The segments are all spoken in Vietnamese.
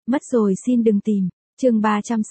Mất rồi xin đừng tìm. Chương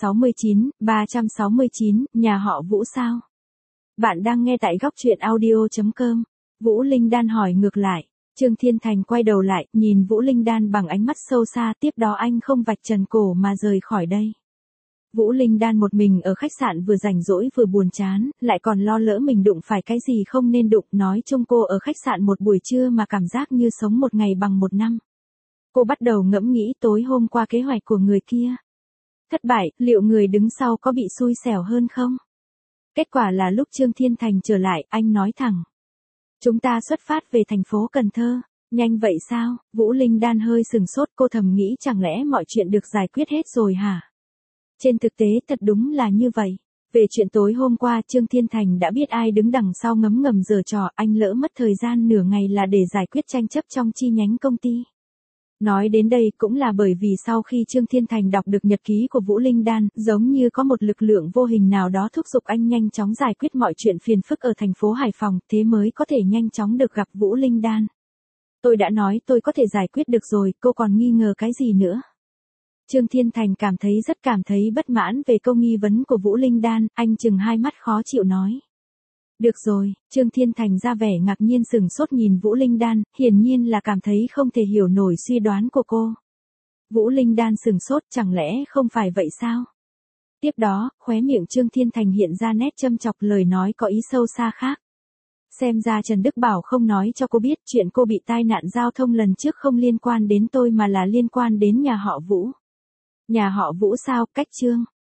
369, nhà họ Vũ sao? Bạn đang nghe tại góc truyện audio.com. Vũ Linh Đan hỏi ngược lại. Trương Thiên Thành quay đầu lại, nhìn Vũ Linh Đan bằng ánh mắt sâu xa, tiếp đó anh không vạch trần cổ mà rời khỏi đây. Vũ Linh Đan một mình ở khách sạn vừa rảnh rỗi vừa buồn chán, lại còn lo lỡ mình đụng phải cái gì không nên đụng, nói chung cô ở khách sạn một buổi trưa mà cảm giác như sống một ngày bằng một năm. Cô bắt đầu ngẫm nghĩ tối hôm qua kế hoạch của người kia. Thất bại, liệu người đứng sau có bị xui xẻo hơn không? Kết quả là lúc Trương Thiên Thành trở lại, anh nói thẳng. Chúng ta xuất phát về thành phố Cần Thơ. Nhanh vậy sao? Vũ Linh Đan hơi sừng sốt, cô thầm nghĩ chẳng lẽ mọi chuyện được giải quyết hết rồi hả? Trên thực tế thật đúng là như vậy. Về chuyện tối hôm qua Trương Thiên Thành đã biết ai đứng đằng sau ngấm ngầm giở trò, anh lỡ mất thời gian nửa ngày là để giải quyết tranh chấp trong chi nhánh công ty. Nói đến đây cũng là bởi vì sau khi Trương Thiên Thành đọc được nhật ký của Vũ Linh Đan, giống như có một lực lượng vô hình nào đó thúc giục anh nhanh chóng giải quyết mọi chuyện phiền phức ở thành phố Hải Phòng, thế mới có thể nhanh chóng được gặp Vũ Linh Đan. Tôi đã nói tôi có thể giải quyết được rồi, cô còn nghi ngờ cái gì nữa? Trương Thiên Thành cảm thấy bất mãn về câu nghi vấn của Vũ Linh Đan, anh chừng hai mắt khó chịu nói. Được rồi, Trương Thiên Thành ra vẻ ngạc nhiên sừng sốt nhìn Vũ Linh Đan, hiển nhiên là cảm thấy không thể hiểu nổi suy đoán của cô. Vũ Linh Đan sừng sốt, chẳng lẽ không phải vậy sao? Tiếp đó, khóe miệng Trương Thiên Thành hiện ra nét châm chọc, lời nói có ý sâu xa khác. Xem ra Trần Đức Bảo không nói cho cô biết chuyện cô bị tai nạn giao thông lần trước không liên quan đến tôi mà là liên quan đến nhà họ Vũ. Nhà họ Vũ sao? Cách Trương